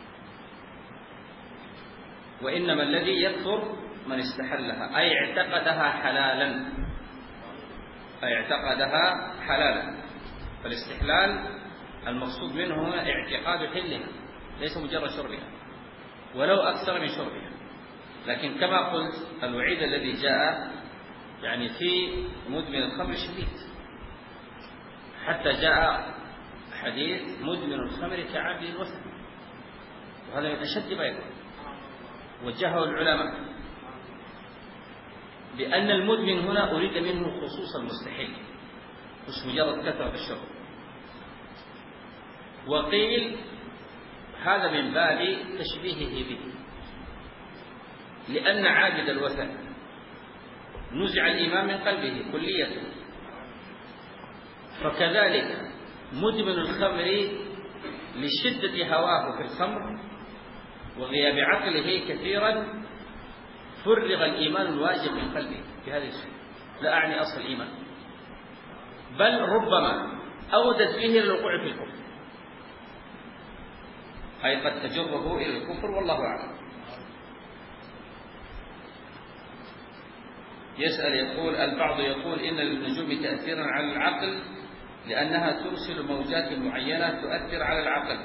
وإنما الذي يكفر من استحلها، أي اعتقدها حلالا، أي اعتقدها حلالا. فالاستحلال المقصود منه اعتقاد حلها، ليس مجرد شربها ولو أكثر من شربها. لكن كما قلت الوعيد الذي جاء يعني في مدمن الخمر شديد، حتى جاء حديث مدمن الخمر كعابد الوثن، وهذا من أشد ما يكون. وجهه العلماء بأن المدمن هنا أريد منه خصوص المستحيل، مش مجرد كثرة الشرب. وقيل هذا من باب تشبيهه به، لأن عابد الوثن نزع الإيمان من قلبه كلية. فكذلك مدمن الخمر لشدة هواه في الخمر وغياب عقله كثيرا فرغ الإيمان الواجب من قلبه في هذه الشيء، لا أعني أصل الإيمان، بل ربما أودت به إلى الوقوع في الكفر، أي قد تجره إلى الكفر والله أعلم. يسأل يقول: البعض يقول إن للنجوم تأثيرا على العقل لأنها ترسل موجات معينة تؤثر على العقل.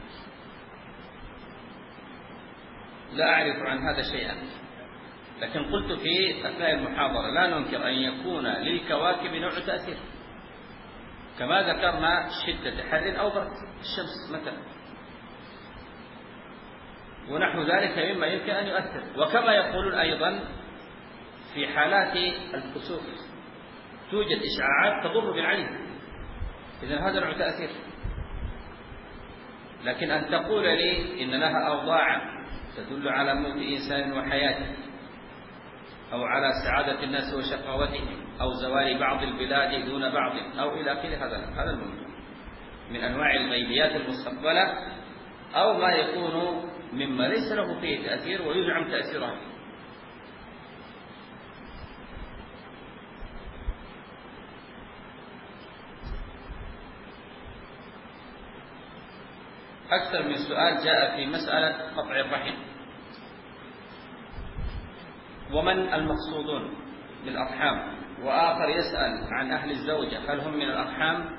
لا أعرف عن هذا شيئا، لكن قلت في أثناء المحاضرة لا ننكر أن يكون للكواكب نوع تأثير، كما ذكرنا شدة حر أو برد الشمس مثلا، ونحو ذلك مما يمكن أن يؤثر. وكما يقولون أيضا في حالات الكسوف توجد إشعاعات تضر بالعين، إذن هذا نوع تأثير. لكن أن تقول لي إن لها أوضاعا تدل على موت إنسان وحياته، أو على سعادة الناس وشقاوتهم، أو زوال بعض البلاد دون بعض، أو إلى آخره، هذا هذا الممكن من أنواع الغيبيات المستقبلة، أو ما يكون مما ليس له فيه تأثير ويزعم تأثيره. أكثر من سؤال جاء في مسألة قطع الرحم، ومن المقصودون بالأرحام، وآخر يسأل عن أهل الزوجة هل هم من الأرحام؟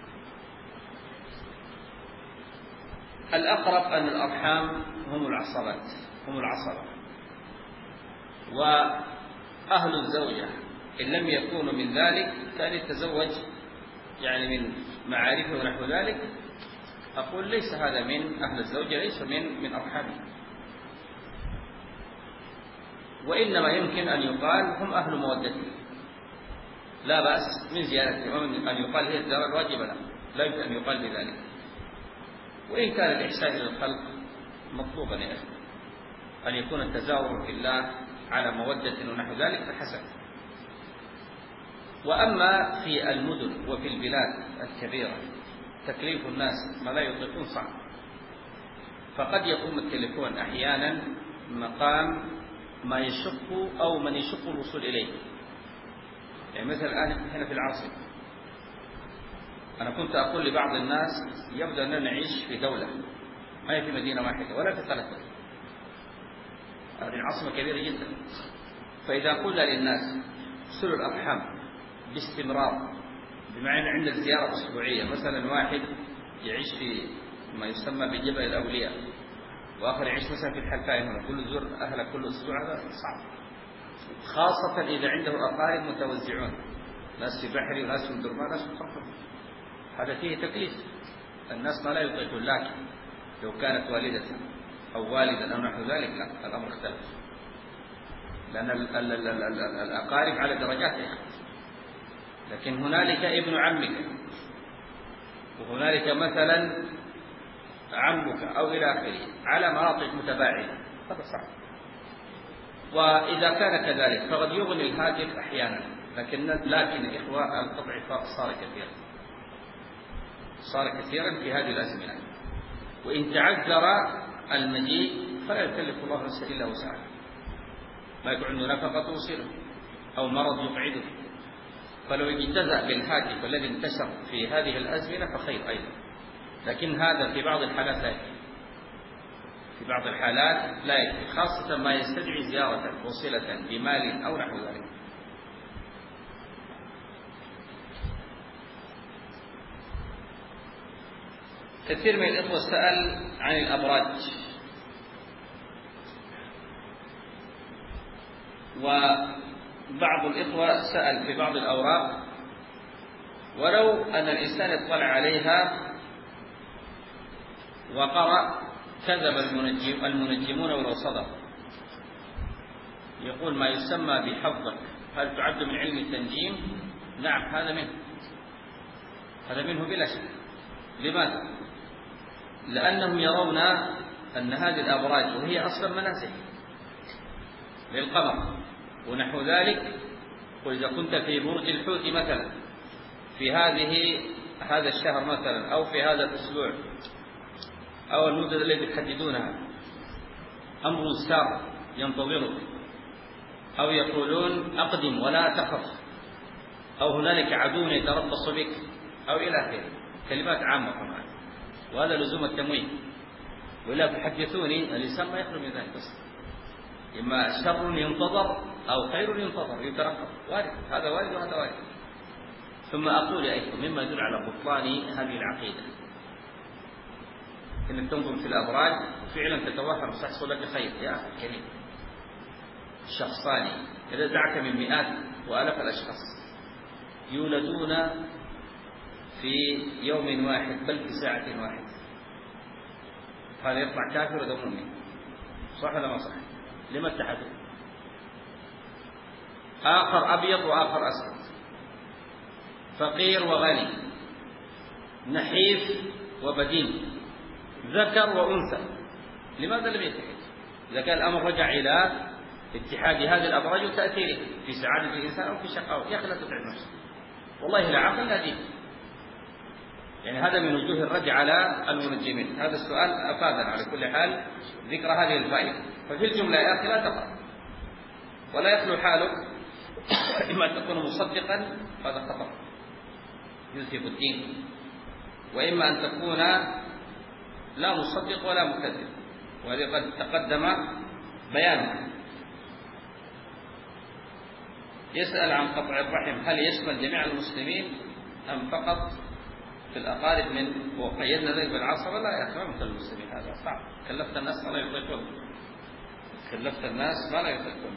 الأقرب أن الأرحام هم العصبات، هم العصبة، وأهل الزوجة إن لم يكونوا من ذلك كان يتزوج يعني من معارفه ونحو ذلك، أقول ليس هذا من أهل الزوجة، ليس من من أرحامه، وإنما يمكن أن يقال هم أهل مودته، لا بأس من زيادته، ومن أن يقال هي الدار الواجبة، لا لا يمكن أن يقال بذلك، وإن كان الإحسان إلى الخلق مطلوبا يا أخي، أن يكون التزاور في الله على مودة ونحو ذلك فحسن. وأما في المدن وفي البلاد الكبيرة تكليف الناس ما لا يطيقون صعب، فقد يقوم التليفون أحيانا مقام ما يشق أو من يشق الوصول إليه. يعني مثلا الآن هنا في العاصمة، أنا كنت أقول لبعض الناس يبدو أننا نعيش في دولة ما هي في مدينة واحدة ولا في ثلاثة، هذه العاصمة كبيرة جدا. فإذا قلنا للناس صلوا الأرحام باستمرار، بمعنى عند الزيارة الأسبوعية، مثلا واحد يعيش في ما يسمى بجبل الأولياء، وآخر يعيش مثلا في الحلفاء هنا، كل زور أهله كل أسبوع، هذا صعب، خاصة إذا عنده أقارب متوزعون، ناس في بحري وناس في درمان وناس في خرطوم، هذا فيه تكليف الناس ما لا يطيقون. لكن لو كانت والدة أو والدا أو نحو ذلك لا، الأمر اختلف، لأن الأقارب على درجاتها، لكن هنالك ابن عمك، وهنالك مثلا عمك أو إلى آخره على مناطق متباعدة، هذا صعب. وإذا كان كذلك فقد يغني الهاتف أحيانا، لكن لكن الإخوة القطع صار كثيرا، صار كثيرا في هذه الأزمنة، وإن تعذر المجيء فلا يكلف الله نفسا إلا وسعها، ما يكون عنده نفقة توصله أو مرض يقعده، فلو اجتزأ بالهاتف الذي انتشر في هذه الأزمنة فخير أيضا، لكن هذا في بعض الحالات لا يكفي، في بعض الحالات لا يكفي، خاصة ما يستدعي زيارة وصلة بمال أو نحو ذلك. كثير من الإخوة سأل عن الأبراج، وبعض الإخوة سأل في بعض الأوراق، ولو أن الإنسان اطلع عليها وقرأ كذب المنجم المنجمون ولو صدق. يقول ما يسمى بحظك هل تعد من علم التنجيم؟ نعم، هذا منه، هذا منه بلا شك. لماذا؟ لأنهم يرون أن هذه الأبراج وهي أصلا منازل للقمر ونحو ذلك يقول إذا كنت في برج الحوت مثلا في هذه هذا الشهر مثلا أو في هذا الأسبوع أو المدة التي تحددونها أمر سار ينتظرك، أو يقولون أقدم ولا تخف، أو هنالك عدو يتربص بك، أو إلى آخره، كلمات عامة طبعا، وهذا لزوم التمويه. ولا تحدثوني الإنسان ما يخلو من ذلك، بس إما شر ينتظر أو خير ينتظر يترقب، وارد، هذا وارد وهذا وارد. ثم أقول أيضا مما يدل على بطلان هذه العقيدة إنك تنظر في الأبراج وفعلا تتوهم تحصل لك خير. يا أخي الكريم، الشخصان إذا دعك من مئات وآلاف الأشخاص يولدون في يوم واحد بل في ساعة واحدة، هذا يطلع كافر ولا مؤمن؟ صح ولا ما صح؟ لما اتحدوا؟ آخر أبيض وآخر أسود، فقير وغني، نحيف وبدين، ذكر وأنثى، لماذا لم يتحد؟ إذا كان الأمر رجع إلى اتحاد هذه الأبراج وتأثيره في سعادة الإنسان أو في شقاوة، يا أخي لا تتعب نفسك، والله لا عقل لا دين. يعني هذا من وجوه الرد على المنجمين. هذا السؤال أفادنا على كل حال ذكر هذه الفائدة. ففي الجملة يا أخي لا تقرأ، ولا يخلو حالك إما أن تكون مصدقا، هذا خطأ يذهب الدين، وإما أن تكون لا مصدق ولا مكذب، وهذا قد تقدم بيانه. يسأل عن قطع الرحم هل يشمل جميع المسلمين أم فقط في الأقارب من وقيدنا ذلك بالعصر؟ لا يا أخي، مثل المسلمين هذا صعب، كلفت الناس ما لا يطيقون، كلفت الناس ما لا يطيقون.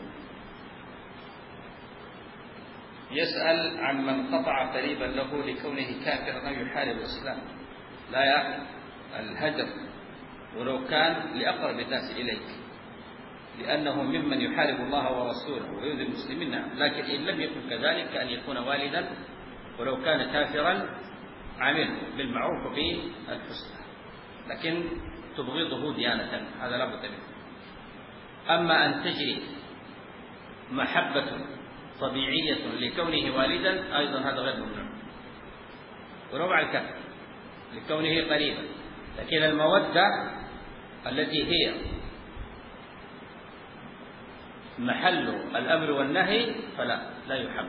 يسأل عن من قطع قريبا له لكونه كافرا أو يحارب الإسلام. لا يا أخي، الهجر ولو كان لأقرب الناس إليك، لأنه ممن يحارب الله ورسوله ويؤذي المسلمين، لكن إن لم يكن كذلك كأن يكون والدا ولو كان كافرا عامل بالمعروف بالحسنى، لكن تبغضه ديانة، هذا لا بد منه. أما أن تجري محبة طبيعية لكونه والدا أيضا هذا غير ممنوع، ولو مع الكفر لكونه قريبا، لكن المودة التي هي محل الأمر والنهي فلا لا يحب.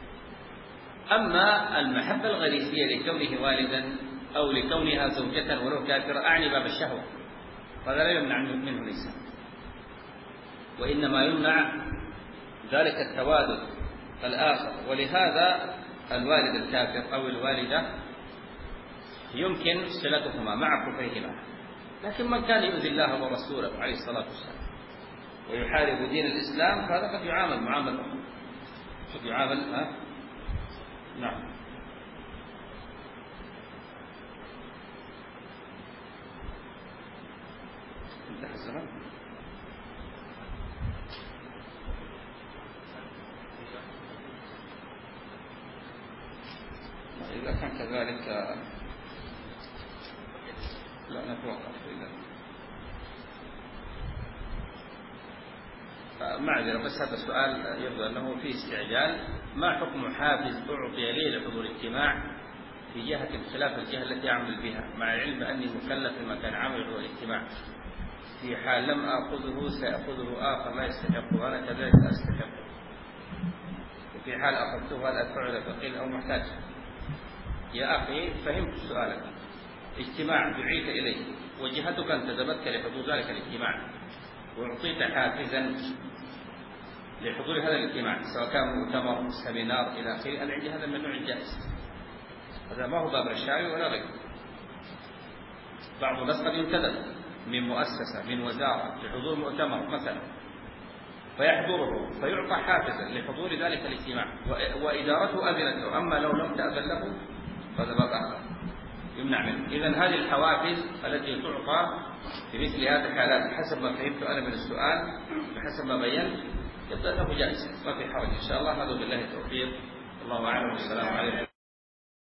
أما المحبة الغريزية لكونه والدا أو لكونها زوجة ولو كافرة، أعني باب الشهوة، فهذا لا يمنع منه الإنسان، وإنما يمنع ذلك التوالد الآخر. ولهذا الوالد الكافر أو الوالدة يمكن صلتهما مع كفرهما، لكن من كان يؤذي الله ورسوله عليه الصلاة والسلام ويحارب دين الإسلام فهذا قد يعامل معاملة قد يعامل ها؟ نعم. انتهى الزمان. إذا كان كذلك لا نتوقف. إذا معذرة بس هذا السؤال يبدو أنه فيه استعجال. ما حكم حافز أعطي لي لحضور الاجتماع في جهة بخلاف الجهة التي أعمل بها، مع العلم أني مكلف بما كان عامل حضور الاجتماع، في حال لم أخذه سيأخذه آخر لا يستحق وأنا كذلك لا أستحق، وفي حال أخذته هل أدفع فقير أو محتاج؟ يا أخي فهمت سؤالك. اجتماع دعيت إليه وجهتك أن تتمكن لحضور ذلك الاجتماع وأعطيت حافزا لحضور هذا الاجتماع سواء كان مؤتمر سمينار إلى آخره، أنا عندي هذا من نوع الجائز، هذا ما هو باب رشاوي ولا غيره. بعض الناس قد ينتدب من مؤسسة من وزارة لحضور مؤتمر مثلا فيحضره فيعطى حافزا لحضور ذلك الاجتماع وإدارته أذنت له، أما لو لم تأذن له فهذا باب آخر يمنع منه. إذن هذه الحوافز التي تعطى في مثل هذه الحالات حسب ما فهمت أنا من السؤال وحسب ما بينت يبدأ له جائزة، ما في حرج إن شاء الله. هذا بالله التوفيق، الله أعلم، والسلام عليكم.